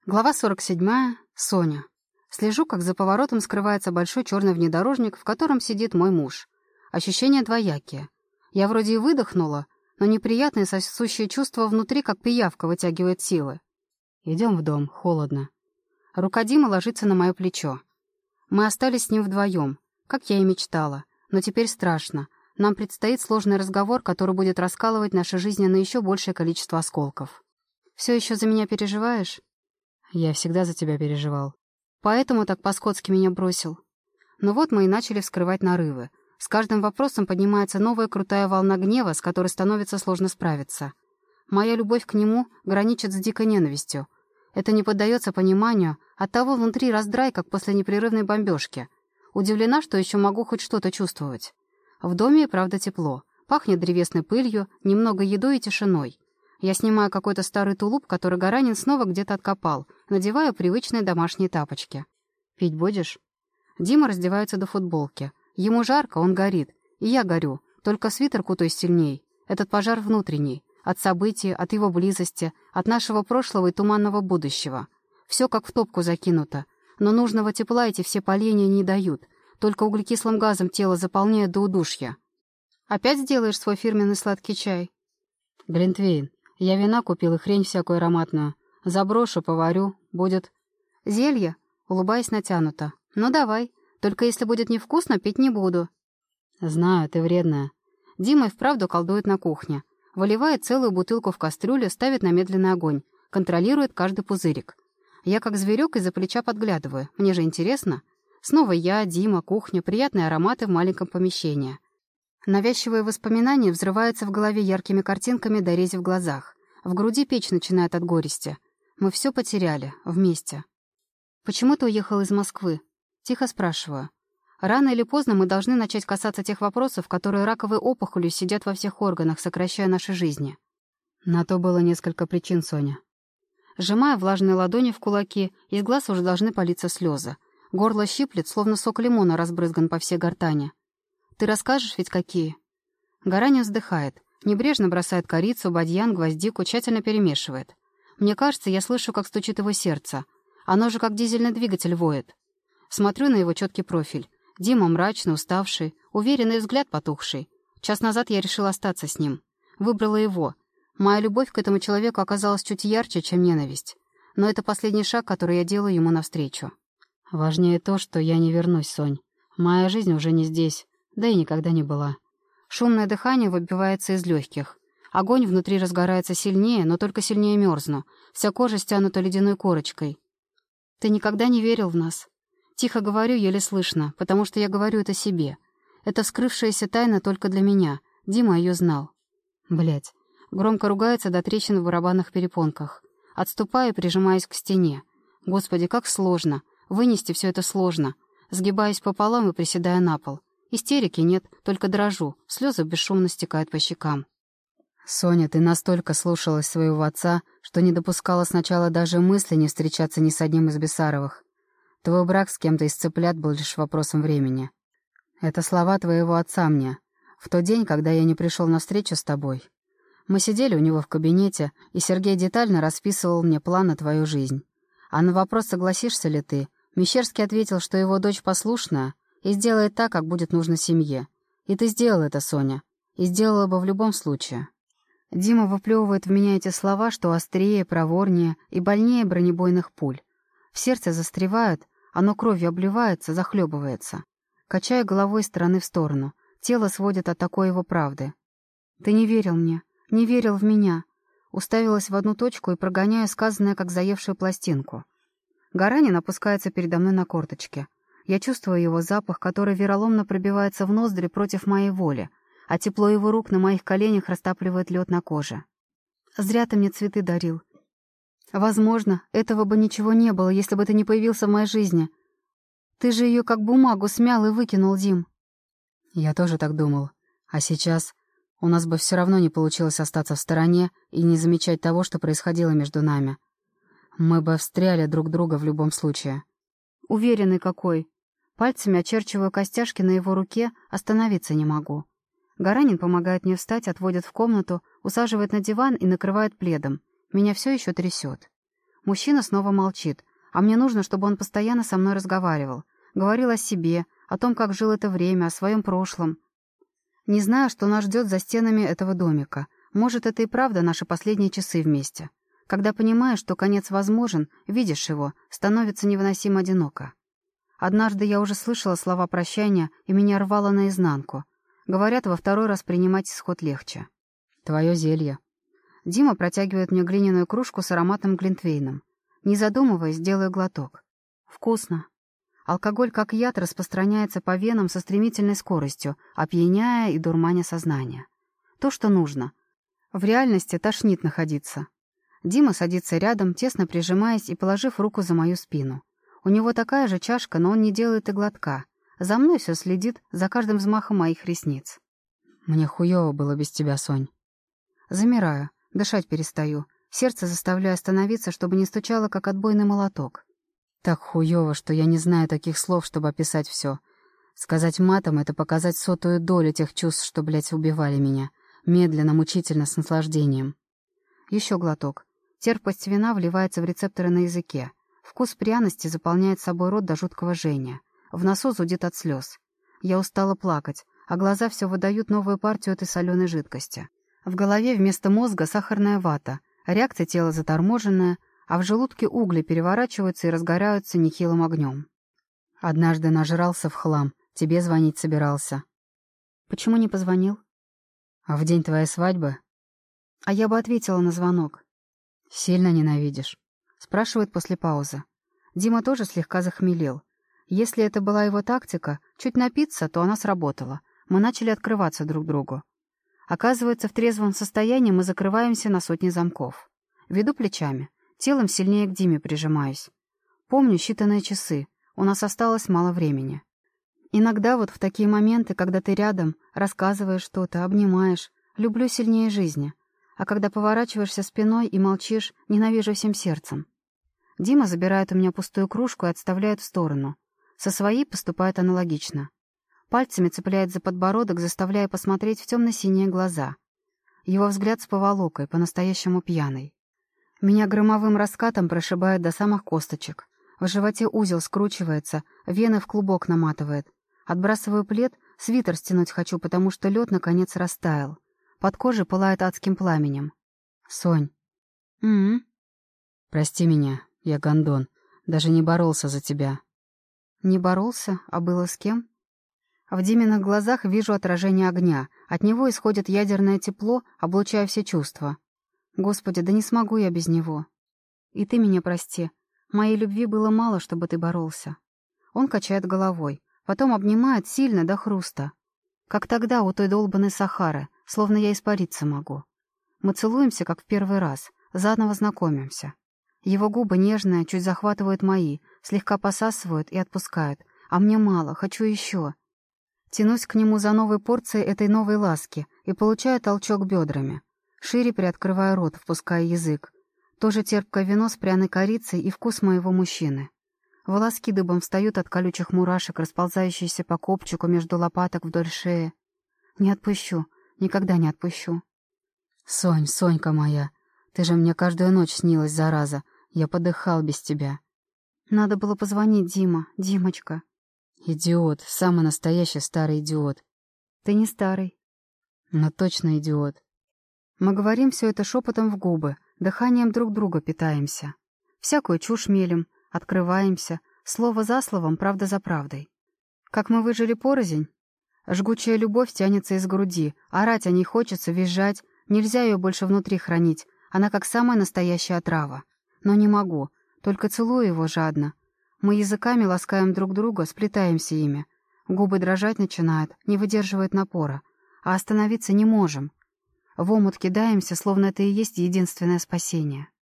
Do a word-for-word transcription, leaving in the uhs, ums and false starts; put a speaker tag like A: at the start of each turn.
A: Глава сорок седьмая. Соня. Слежу, как за поворотом скрывается большой черный внедорожник, в котором сидит мой муж. Ощущения двоякие. Я вроде и выдохнула, но неприятное сосущее чувство внутри, как пиявка, вытягивает силы. Идем в дом, холодно. Рука Димы ложится на мое плечо. Мы остались с ним вдвоем, как я и мечтала. Но теперь страшно. Нам предстоит сложный разговор, который будет раскалывать наши жизни на еще большее количество осколков. Все еще за меня переживаешь? Я всегда за тебя переживал. Поэтому так по-скотски меня бросил. Но вот мы и начали вскрывать нарывы. С каждым вопросом поднимается новая крутая волна гнева, с которой становится сложно справиться. Моя любовь к нему граничит с дикой ненавистью. Это не поддается пониманию, оттого внутри раздрай, как после непрерывной бомбежки. Удивлена, что еще могу хоть что-то чувствовать. В доме и правда тепло. Пахнет древесной пылью, немного едой и тишиной. Я снимаю какой-то старый тулуп, который Гаранин снова где-то откопал, надеваю привычные домашние тапочки. «Пить будешь?» Дима раздевается до футболки. Ему жарко, он горит. И я горю, только свитер кутаюсь сильней. Этот пожар внутренний. От событий, от его близости, от нашего прошлого и туманного будущего. Все как в топку закинуто. Но нужного тепла эти все поленья не дают. Только углекислым газом тело заполняет до удушья. «Опять сделаешь свой фирменный сладкий чай?» «Глинтвейн. Я вина купил и хрень всякую ароматную. Заброшу, поварю. Будет...» «Зелье?» Улыбаясь натянуто. «Ну давай. Только если будет невкусно, пить не буду». «Знаю, ты вредная». Дима и вправду колдует на кухне. Выливает целую бутылку в кастрюлю, ставит на медленный огонь. Контролирует каждый пузырик. Я как зверек из-за плеча подглядываю. Мне же интересно. Снова я, Дима, кухня, приятные ароматы в маленьком помещении. Навязчивые воспоминания взрываются в голове яркими картинками, дорезив в глазах. В груди печь начинает от горести. Мы все потеряли. Вместе. «Почему ты уехал из Москвы?» Тихо спрашиваю. Рано или поздно мы должны начать касаться тех вопросов, которые раковой опухолью сидят во всех органах, сокращая наши жизни. На то было несколько причин, Соня. Сжимая влажные ладони в кулаки, из глаз уже должны палиться слезы. Горло щиплет, словно сок лимона разбрызган по всей гортани. «Ты расскажешь ведь какие?» Гаранин вздыхает, небрежно бросает корицу, бадьян, гвоздику, тщательно перемешивает. Мне кажется, я слышу, как стучит его сердце. Оно же как дизельный двигатель воет. Смотрю на его четкий профиль. Дима мрачный, уставший, уверенный взгляд потухший. Час назад я решила остаться с ним. Выбрала его. Моя любовь к этому человеку оказалась чуть ярче, чем ненависть. Но это последний шаг, который я делаю ему навстречу. Важнее то, что я не вернусь, Сонь. Моя жизнь уже не здесь. Да и никогда не была. Шумное дыхание выбивается из легких. Огонь внутри разгорается сильнее, но только сильнее мерзну. Вся кожа стянута ледяной корочкой. «Ты никогда не верил в нас?» Тихо говорю, еле слышно, потому что я говорю это себе. Это вскрывшаяся тайна только для меня. Дима ее знал. Блять. Громко ругается до трещин в барабанных перепонках. Отступаю и прижимаюсь к стене. Господи, как сложно. Вынести все это сложно. Сгибаюсь пополам и приседая на пол. Истерики нет, только дрожу. Слезы бесшумно стекают по щекам. «Соня, ты настолько слушалась своего отца, что не допускала сначала даже мысли не встречаться ни с одним из Бесаровых. Твой брак с кем-то из цыплят был лишь вопросом времени. Это слова твоего отца мне. В тот день, когда я не пришел на встречу с тобой. Мы сидели у него в кабинете, и Сергей детально расписывал мне план на твою жизнь. А на вопрос, согласишься ли ты, Мещерский ответил, что его дочь послушная и сделает так, как будет нужно семье. И ты сделала это, Соня. И сделала бы в любом случае». Дима выплевывает в меня эти слова, что острее, проворнее и больнее бронебойных пуль. В сердце застревает, оно кровью обливается, захлебывается. Качаю головой из стороны в сторону. Тело сводит от такой его правды. «Ты не верил мне, не верил в меня». Уставилась в одну точку и прогоняю сказанное, как заевшую пластинку. Гаранин опускается передо мной на корточки. Я чувствую его запах, который вероломно пробивается в ноздри против моей воли, а тепло его рук на моих коленях растапливает лед на коже. «Зря ты мне цветы дарил. Возможно, этого бы ничего не было, если бы ты не появился в моей жизни. Ты же ее как бумагу смял и выкинул, Дим». Я тоже так думал. А сейчас у нас бы все равно не получилось остаться в стороне и не замечать того, что происходило между нами. Мы бы встряли друг друга в любом случае. Уверенный какой. Пальцами очерчиваю костяшки на его руке, остановиться не могу. Гаранин помогает мне встать, отводит в комнату, усаживает на диван и накрывает пледом. Меня все еще трясет. Мужчина снова молчит, а мне нужно, чтобы он постоянно со мной разговаривал. Говорил о себе, о том, как жил это время, о своем прошлом. Не знаю, что нас ждет за стенами этого домика. Может, это и правда наши последние часы вместе. Когда понимаешь, что конец возможен, видишь его, становится невыносимо одиноко. Однажды я уже слышала слова прощания, и меня рвало наизнанку. Говорят, во второй раз принимать исход легче. Твое зелье. Дима протягивает мне глиняную кружку с ароматным глинтвейном. Не задумываясь, делаю глоток. Вкусно. Алкоголь, как яд, распространяется по венам со стремительной скоростью, опьяняя и дурманя сознание. То, что нужно. В реальности тошнит находиться. Дима садится рядом, тесно прижимаясь и положив руку за мою спину. У него такая же чашка, но он не делает и глотка. За мной все следит, за каждым взмахом моих ресниц. Мне хуёво было без тебя, Сонь. Замираю, дышать перестаю. Сердце заставляю остановиться, чтобы не стучало, как отбойный молоток. Так хуёво, что я не знаю таких слов, чтобы описать все. Сказать матом — это показать сотую долю тех чувств, что, блядь, убивали меня. Медленно, мучительно, с наслаждением. Еще глоток. Терпкость вина вливается в рецепторы на языке. Вкус пряности заполняет собой рот до жуткого жжения. В носу зудит от слез. Я устала плакать, а глаза все выдают новую партию этой соленой жидкости. В голове вместо мозга сахарная вата, реакция тела заторможенная, а в желудке угли переворачиваются и разгораются нехилым огнем. Однажды нажрался в хлам, тебе звонить собирался. Почему не позвонил? А в день твоей свадьбы? А я бы ответила на звонок. Сильно ненавидишь? Спрашивает после паузы. Дима тоже слегка захмелел. Если это была его тактика, чуть напиться, то она сработала. Мы начали открываться друг другу. Оказывается, в трезвом состоянии мы закрываемся на сотни замков. Веду плечами. Телом сильнее к Диме прижимаюсь. Помню считанные часы. У нас осталось мало времени. Иногда вот в такие моменты, когда ты рядом, рассказываешь что-то, обнимаешь, люблю сильнее жизни. А когда поворачиваешься спиной и молчишь, ненавижу всем сердцем. Дима забирает у меня пустую кружку и отставляет в сторону. Со своей поступает аналогично. Пальцами цепляет за подбородок, заставляя посмотреть в темно-синие глаза. Его взгляд с поволокой, по-настоящему пьяный. Меня громовым раскатом прошибает до самых косточек. В животе узел скручивается, вены в клубок наматывает. Отбрасываю плед, свитер стянуть хочу, потому что лед наконец растаял. Под кожей пылает адским пламенем. «Сонь». «М-м». «Прости меня, я гондон. Даже не боролся за тебя». «Не боролся? А было с кем?» В Диминых глазах вижу отражение огня. От него исходит ядерное тепло, облучая все чувства. Господи, да не смогу я без него. И ты меня прости. Моей любви было мало, чтобы ты боролся. Он качает головой, потом обнимает сильно до хруста. Как тогда у той долбанной Сахары, словно я испариться могу. Мы целуемся, как в первый раз, заново знакомимся. Его губы нежные, чуть захватывают мои, слегка посасывают и отпускают. А мне мало, хочу еще. Тянусь к нему за новой порцией этой новой ласки и получаю толчок бедрами. Шире приоткрываю рот, впуская язык. Тоже терпкое вино с пряной корицей и вкус моего мужчины. Волоски дыбом встают от колючих мурашек, расползающиеся по копчику между лопаток вдоль шеи. Не отпущу, никогда не отпущу. Сонь, Сонька моя, ты же мне каждую ночь снилась, зараза. Я подыхал без тебя. Надо было позвонить, Дима, Димочка. Идиот, самый настоящий старый идиот. Ты не старый. Но точно идиот. Мы говорим все это шепотом в губы, дыханием друг друга питаемся. Всякую чушь мелем, открываемся, слово за словом, правда за правдой. Как мы выжили порознь? Жгучая любовь тянется из груди, орать о ней хочется, визжать, нельзя ее больше внутри хранить, она как самая настоящая отрава. Но не могу, только целую его жадно. Мы языками ласкаем друг друга, сплетаемся ими. Губы дрожать начинают, не выдерживают напора, а остановиться не можем. В омут кидаемся, словно это и есть единственное спасение.